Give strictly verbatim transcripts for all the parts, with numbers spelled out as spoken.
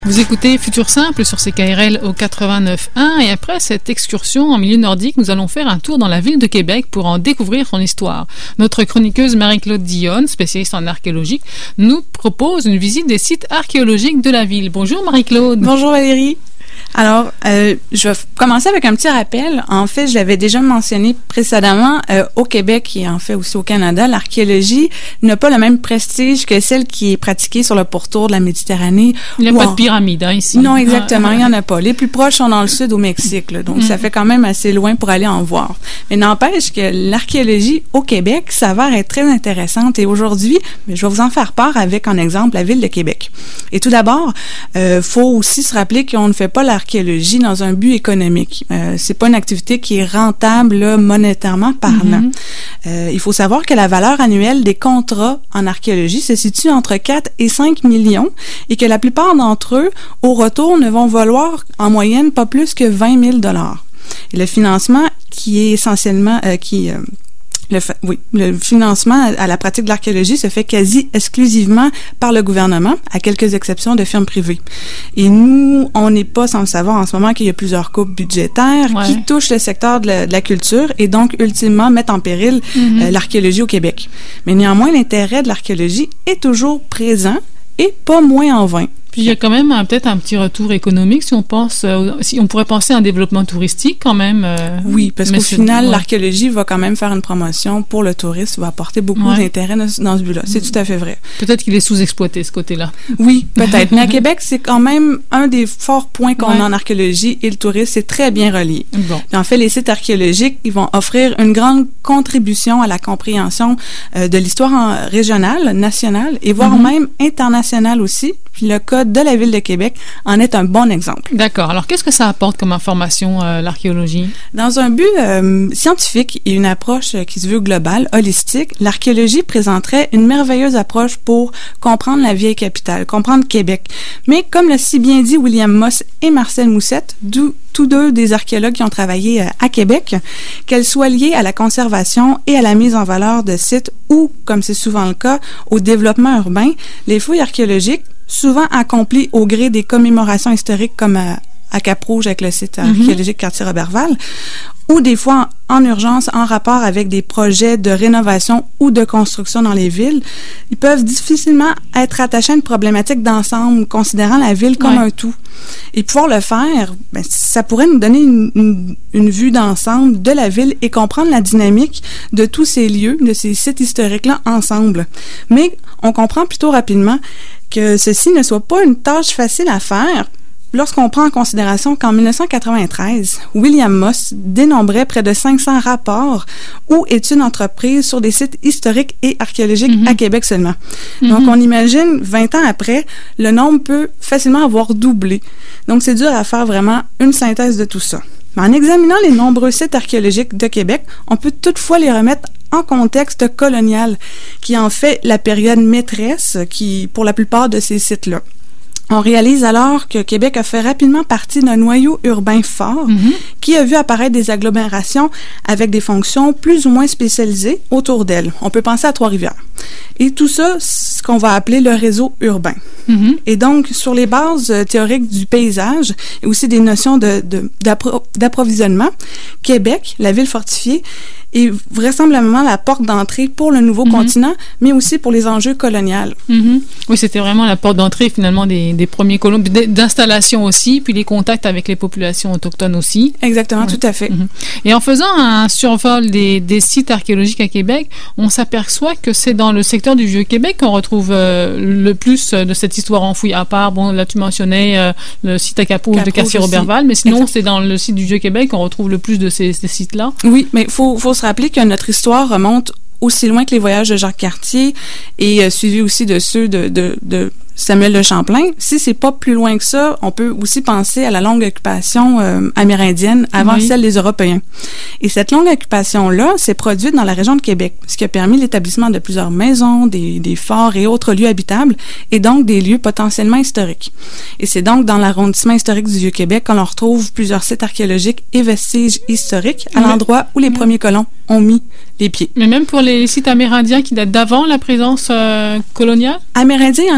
Vous écoutez Futur Simple sur C K R L au quatre-vingt-neuf point un et après cette excursion en milieu nordique, nous allons faire un tour dans la ville de Québec pour en découvrir son histoire. Notre chroniqueuse Marie-Claude Dionne, spécialiste en archéologie, nous propose une visite des sites archéologiques de la ville. Bonjour Marie-Claude. Bonjour Valérie. Alors, euh, je vais commencer avec un petit rappel. En fait, je l'avais déjà mentionné précédemment, euh, au Québec et en fait aussi au Canada, l'archéologie n'a pas le même prestige que celle qui est pratiquée sur le pourtour de la Méditerranée. Il n'y a pas en... de pyramide hein, ici. Non, exactement, ah, il n'y en a pas. Les plus proches sont dans le sud, au Mexique, là, donc mm. ça fait quand même assez loin pour aller en voir. Mais n'empêche que l'archéologie au Québec s'avère être très intéressante et aujourd'hui, je vais vous en faire part avec en exemple la ville de Québec. Et tout d'abord, euh, faut aussi se rappeler qu'on ne fait pas l'archéologie dans un but économique. Euh, c'est pas une activité qui est rentable là, monétairement parlant. Mm-hmm. Euh, il faut savoir que la valeur annuelle des contrats en archéologie se situe entre quatre et cinq millions et que la plupart d'entre eux, au retour, ne vont valoir en moyenne pas plus que vingt mille dollars. Et le financement qui est essentiellement... Euh, qui euh, Le, oui, le financement à la pratique de l'archéologie se fait quasi exclusivement par le gouvernement, à quelques exceptions de firmes privées. Et nous, on n'est pas sans le savoir en ce moment qu'il y a plusieurs coupes budgétaires ouais. qui touchent le secteur de la, de la culture et donc, ultimement, mettent en péril mm-hmm. euh, l'archéologie au Québec. Mais néanmoins, l'intérêt de l'archéologie est toujours présent et pas moins en vain. Puis il y a quand même un, peut-être un petit retour économique si on pense, euh, si on pourrait penser à un développement touristique quand même. Euh, oui, parce qu'au final, ouais. l'archéologie va quand même faire une promotion pour le tourisme, va apporter beaucoup ouais. d'intérêt dans, dans ce but-là. C'est tout à fait vrai. Peut-être qu'il est sous-exploité ce côté-là. Oui, peut-être. Mais à Québec, c'est quand même un des forts points qu'on ouais. a en archéologie et le tourisme, c'est très bien relié. Bon. Puis en fait, les sites archéologiques, ils vont offrir une grande contribution à la compréhension euh, de l'histoire en, régionale, nationale et voire mm-hmm. même internationale aussi. Puis le cas de la ville de Québec en est un bon exemple. D'accord. Alors, qu'est-ce que ça apporte comme information, euh, l'archéologie? Dans un but euh, scientifique et une approche qui se veut globale, holistique, l'archéologie présenterait une merveilleuse approche pour comprendre la vieille capitale, comprendre Québec. Mais comme l'a si bien dit William Moss et Marcel Moussette, d'où tous deux des archéologues qui ont travaillé à Québec, qu'elle soit liée à la conservation et à la mise en valeur de sites ou, comme c'est souvent le cas, au développement urbain, les fouilles archéologiques, souvent accomplies au gré des commémorations historiques comme à, à Cap-Rouge avec le site archéologique mm-hmm. quartier Roberval, ou des fois en, en urgence en rapport avec des projets de rénovation ou de construction dans les villes, ils peuvent difficilement être attachés à une problématique d'ensemble, considérant la ville comme ouais. un tout. Et pouvoir le faire, ben, ça pourrait nous donner une, une, une vue d'ensemble de la ville et comprendre la dynamique de tous ces lieux, de ces sites historiques-là ensemble. Mais on comprend plutôt rapidement que ceci ne soit pas une tâche facile à faire lorsqu'on prend en considération qu'en dix-neuf cent quatre-vingt-treize, William Moss dénombrait près de cinq cents rapports ou études entreprises sur des sites historiques et archéologiques mm-hmm. à Québec seulement. Mm-hmm. Donc, on imagine, vingt ans après, le nombre peut facilement avoir doublé. Donc, c'est dur à faire vraiment une synthèse de tout ça. Mais en examinant les nombreux sites archéologiques de Québec, on peut toutefois les remettre en contexte colonial, qui en fait la période maîtresse qui, pour la plupart de ces sites-là. On réalise alors que Québec a fait rapidement partie d'un noyau urbain fort mm-hmm. qui a vu apparaître des agglomérations avec des fonctions plus ou moins spécialisées autour d'elles. On peut penser à Trois-Rivières. Et tout ça, c'est ce qu'on va appeler le réseau urbain. Mm-hmm. Et donc, sur les bases euh, théoriques du paysage et aussi des notions de, de, d'appro- d'approvisionnement, Québec, la ville fortifiée, est vraisemblablement la porte d'entrée pour le nouveau mm-hmm. continent, mais aussi pour les enjeux coloniaux. Mm-hmm. Oui, c'était vraiment la porte d'entrée, finalement, des, des premiers colons, d'installation aussi, puis les contacts avec les populations autochtones aussi. Exactement, oui. tout à fait. Mm-hmm. Et en faisant un survol des, des sites archéologiques à Québec, on s'aperçoit que c'est dans le secteur du Vieux-Québec qu'on retrouve euh, le plus de cette histoire enfouie, à part, bon, là, tu mentionnais euh, le site à Cap-Rouge de Quartier-Roberval, mais sinon, exact. C'est dans le site du Vieux-Québec qu'on retrouve le plus de ces, ces sites-là. Oui, mais il faut, faut se rappeler que notre histoire remonte aussi loin que les voyages de Jacques Cartier et euh, suivi aussi de ceux de, de, de Samuel de Champlain. Si c'est pas plus loin que ça, on peut aussi penser à la longue occupation euh, amérindienne avant oui. celle des Européens. Et cette longue occupation-là s'est produite dans la région de Québec, ce qui a permis l'établissement de plusieurs maisons, des, des forts et autres lieux habitables, et donc des lieux potentiellement historiques. Et c'est donc dans l'arrondissement historique du Vieux-Québec qu'on retrouve plusieurs sites archéologiques et vestiges historiques à oui. l'endroit où les oui. premiers colons ont mis les pieds. Mais même pour les sites amérindiens qui datent d'avant la présence euh, coloniale? Amérindiens, il y en a quelques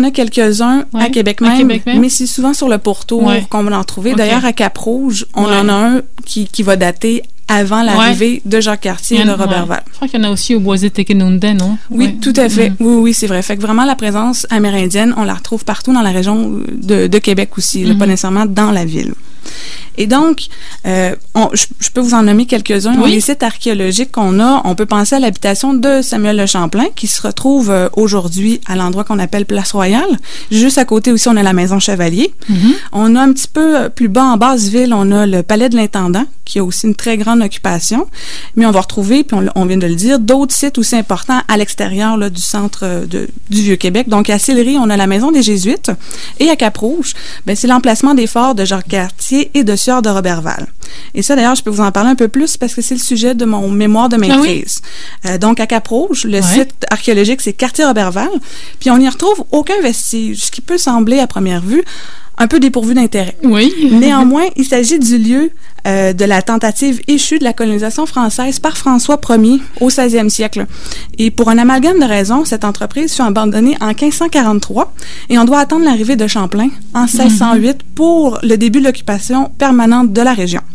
quelques-uns ouais. à, Québec à même, Québec même, mais c'est souvent sur le pourtour ouais. qu'on va en trouver. Okay. D'ailleurs, à Cap-Rouge, on ouais. en a un qui, qui va dater avant l'arrivée ouais. de Jacques Cartier et de Roberval. Ouais. Je crois qu'il y en a aussi au Boisé-Tekenunde, non? Oui, ouais. tout à fait. Mm-hmm. Oui, oui, c'est vrai. Fait que vraiment, la présence amérindienne, on la retrouve partout dans la région de, de Québec aussi, mm-hmm. pas nécessairement dans la ville. Et donc, euh, on, je, je peux vous en nommer quelques-uns. Oui. Les sites archéologiques qu'on a, on peut penser à l'habitation de Samuel Le Champlain, qui se retrouve euh, aujourd'hui à l'endroit qu'on appelle Place Royale. Juste à côté aussi, on a la Maison Chevalier. Mm-hmm. On a un petit peu plus bas en Basse-Ville, on a le Palais de l'Intendant, qui a aussi une très grande occupation. Mais on va retrouver, puis on, on vient de le dire, d'autres sites aussi importants à l'extérieur là, du centre de, du Vieux-Québec. Donc, à Sillery, on a la Maison des Jésuites. Et à Cap-Rouge, ben, c'est l'emplacement des forts de Jacques Cartier et de Sieur de Roberval. Et ça, d'ailleurs, je peux vous en parler un peu plus parce que c'est le sujet de mon mémoire de maîtrise. Ah oui? euh, donc, à Cap-Rouge, le ouais. site archéologique, c'est Cartier-Roberval. Puis, on n'y retrouve aucun vestige, ce qui peut sembler, à première vue, un peu dépourvu d'intérêt. Oui. Néanmoins, il s'agit du lieu euh, de la tentative échue de la colonisation française par François Ier au seizième siècle. Et pour un amalgame de raisons, cette entreprise fut abandonnée en quinze cent quarante-trois et on doit attendre l'arrivée de Champlain en seize cent huit mm-hmm. pour le début de l'occupation permanente de la région.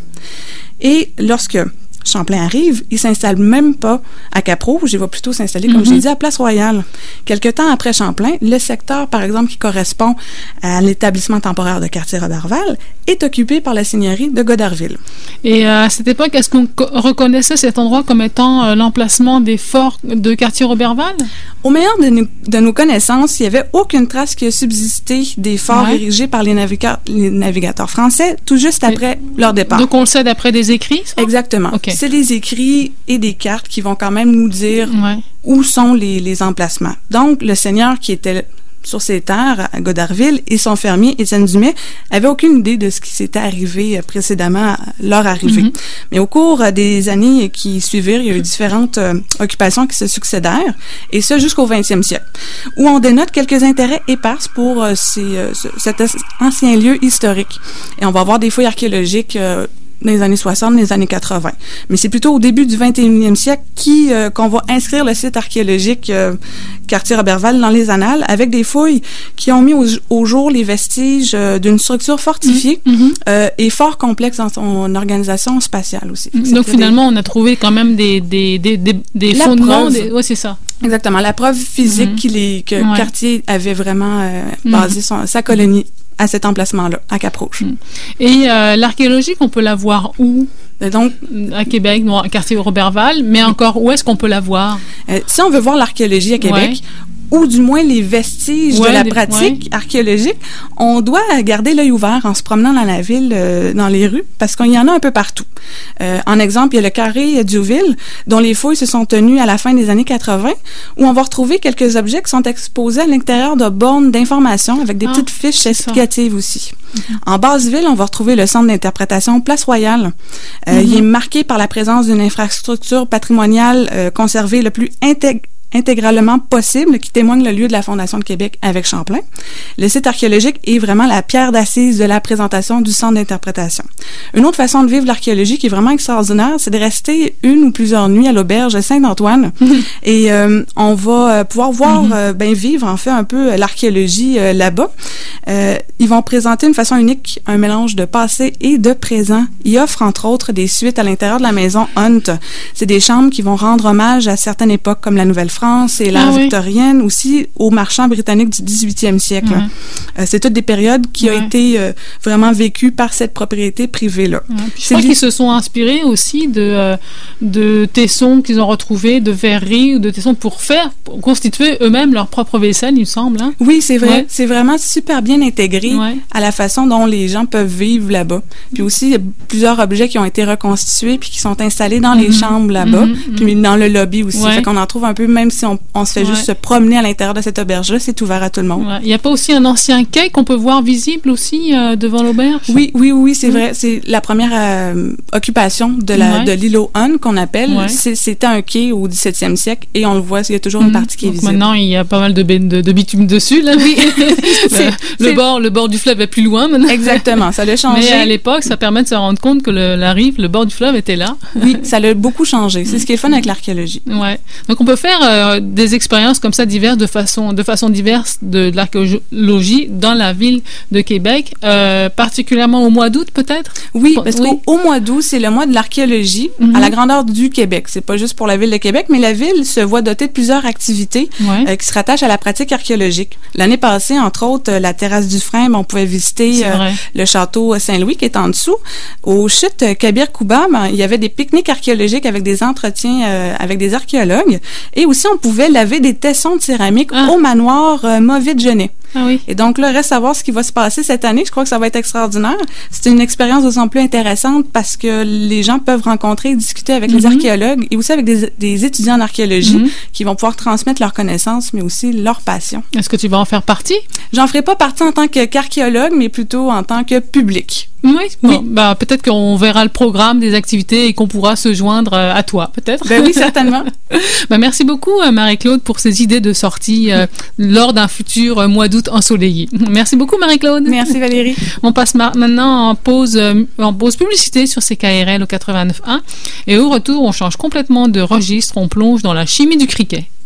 Et lorsque Champlain arrive, il s'installe même pas à Cap-Rouge, il va plutôt s'installer, comme mm-hmm. j'ai dit, à Place Royale. Quelque temps après Champlain, le secteur, par exemple, qui correspond à l'établissement temporaire de Cartier-Roberval, est occupé par la seigneurie de Goderville. Et euh, à cette époque, est-ce qu'on co- reconnaissait cet endroit comme étant euh, l'emplacement des forts de Cartier-Roberval? Au meilleur de, nous, de nos connaissances, il n'y avait aucune trace qui a subsisté des forts ouais. érigés par les, naviga- les navigateurs français tout juste après et, leur départ. Donc on le sait d'après des écrits, ça? Exactement. Okay. C'est des écrits et des cartes qui vont quand même nous dire ouais. où sont les, les emplacements. Donc, le seigneur qui était sur ces terres à Goderville et son fermier, Étienne Dumais, avaient aucune idée de ce qui s'était arrivé précédemment à leur arrivée. Mm-hmm. Mais au cours des années qui suivirent, il y a eu différentes euh, occupations qui se succédèrent, et ça jusqu'au vingtième siècle, où on dénote quelques intérêts épars pour euh, ces, euh, cet ancien lieu historique. Et on va voir des fouilles archéologiques euh, dans les années soixante, dans les années quatre-vingts. Mais c'est plutôt au début du vingt et unième siècle qui, euh, qu'on va inscrire le site archéologique euh, Cartier-Roberval dans les annales avec des fouilles qui ont mis au, au jour les vestiges euh, d'une structure fortifiée mm-hmm. euh, et fort complexe dans son organisation spatiale aussi. Mm-hmm. Donc finalement, des... on a trouvé quand même des, des, des, des, des fondements. Des... Oui, c'est ça. Exactement. La preuve physique mm-hmm. qu'il est, que ouais. Cartier avait vraiment euh, basé mm-hmm. son, sa colonie à cet emplacement-là, à Cap-Rouge. Et euh, l'archéologie, on peut la voir où? Et donc, à Québec, non, à Cartier-Roberval, mais encore, où est-ce qu'on peut la voir? Euh, si on veut voir l'archéologie à Québec, ouais. ou du moins les vestiges ouais, de la pratique ouais. archéologique, on doit garder l'œil ouvert en se promenant dans la ville, euh, dans les rues, parce qu'il y en a un peu partout. Euh, en exemple, il y a le carré d'Youville, dont les fouilles se sont tenues à la fin des années quatre-vingts, où on va retrouver quelques objets qui sont exposés à l'intérieur de bornes d'information avec des ah, petites fiches explicatives aussi. Mm-hmm. En Basse-Ville, on va retrouver le centre d'interprétation Place Royale. Euh, mm-hmm. Il est marqué par la présence d'une infrastructure patrimoniale euh, conservée le plus intègre intégralement possible, qui témoigne le lieu de la Fondation de Québec avec Champlain. Le site archéologique est vraiment la pierre d'assise de la présentation du centre d'interprétation. Une autre façon de vivre l'archéologie qui est vraiment extraordinaire, c'est de rester une ou plusieurs nuits à l'auberge Saint-Antoine mm-hmm. et euh, on va euh, pouvoir voir, mm-hmm. euh, ben vivre en fait un peu euh, l'archéologie euh, là-bas. Euh, ils vont présenter une façon unique un mélange de passé et de présent. Ils offrent entre autres des suites à l'intérieur de la maison Hunt. C'est des chambres qui vont rendre hommage à certaines époques comme la Nouvelle-France et l'ère ah, oui. victorienne, aussi aux marchands britanniques du dix-huitième siècle. Ouais. Euh, c'est toutes des périodes qui ouais. ont été euh, vraiment vécues par cette propriété privée-là. Ouais. Je crois li- qu'ils se sont inspirés aussi de, euh, de tessons qu'ils ont retrouvés, de verreries ou de tessons pour faire, pour constituer eux-mêmes leur propre vaisselle, il me semble. Hein? Oui, c'est vrai. Ouais. C'est vraiment super bien intégré ouais. à la façon dont les gens peuvent vivre là-bas. Puis aussi, il y a plusieurs objets qui ont été reconstitués puis qui sont installés dans mm-hmm. les chambres là-bas, mm-hmm. puis dans le lobby aussi. Ouais. Fait qu'on en trouve un peu, même si on, on se fait ouais. juste se promener à l'intérieur de cette auberge-là, c'est ouvert à tout le monde. Il ouais. n'y a pas aussi un ancien quai qu'on peut voir visible aussi euh, devant l'auberge? Oui, oui, oui, c'est mmh. vrai. C'est la première euh, occupation de, la, ouais. de l'îlot Hun qu'on appelle. Ouais. C'est, c'était un quai au dix-septième siècle et on le voit, il y a toujours mmh. une partie qui est Donc visible. Maintenant, il y a pas mal de, de, de bitume dessus. Là. Oui. c'est, le, c'est... Bord, le bord du fleuve est plus loin maintenant. Exactement, ça l'a changé. Mais à l'époque, ça permet de se rendre compte que le, la rive, le bord du fleuve était là. Oui, ça l'a beaucoup changé. C'est ce qui est fun avec l'archéologie. Ouais. Donc on peut faire euh, des expériences comme ça diverses, de façon, de façon diverse de, de l'archéologie dans la ville de Québec, euh, particulièrement au mois d'août peut-être? Oui, parce oui. qu'au au mois d'août, c'est le mois de l'archéologie mm-hmm. à la grandeur du Québec. C'est pas juste pour la ville de Québec, mais la ville se voit dotée de plusieurs activités ouais. euh, qui se rattachent à la pratique archéologique. L'année passée, entre autres, la terrasse du Frein, on pouvait visiter euh, le château Saint-Louis qui est en dessous. Aux chutes Kabir-Kouba, ben, il y avait des pique-niques archéologiques avec des entretiens euh, avec des archéologues. Et aussi, on pouvait laver des tessons de céramique ah. au manoir euh, Mauvais-de-Genêt. Ah oui. Et donc là, reste à voir ce qui va se passer cette année. Je crois que ça va être extraordinaire. C'est une expérience d'autant plus intéressante parce que les gens peuvent rencontrer et discuter avec mm-hmm. les archéologues et aussi avec des, des étudiants en archéologie mm-hmm. qui vont pouvoir transmettre leurs connaissances, mais aussi leur passion. Est-ce que tu vas en faire partie? J'en ferai pas partie en tant que, qu'archéologue, mais plutôt en tant que public. Oui, oui. Bon, ben, peut-être qu'on verra le programme des activités et qu'on pourra se joindre à toi, peut-être. Ben oui, certainement. Ben, merci beaucoup, Marie-Claude, pour ces idées de sortie euh, lors d'un futur mois d'août ensoleillé. Merci beaucoup, Marie-Claude. Merci, Valérie. On passe ma- maintenant en pause, euh, en pause publicité sur C K R L au quatre-vingt-neuf point un. Et au retour, on change complètement de registre. On plonge dans la chimie du criquet.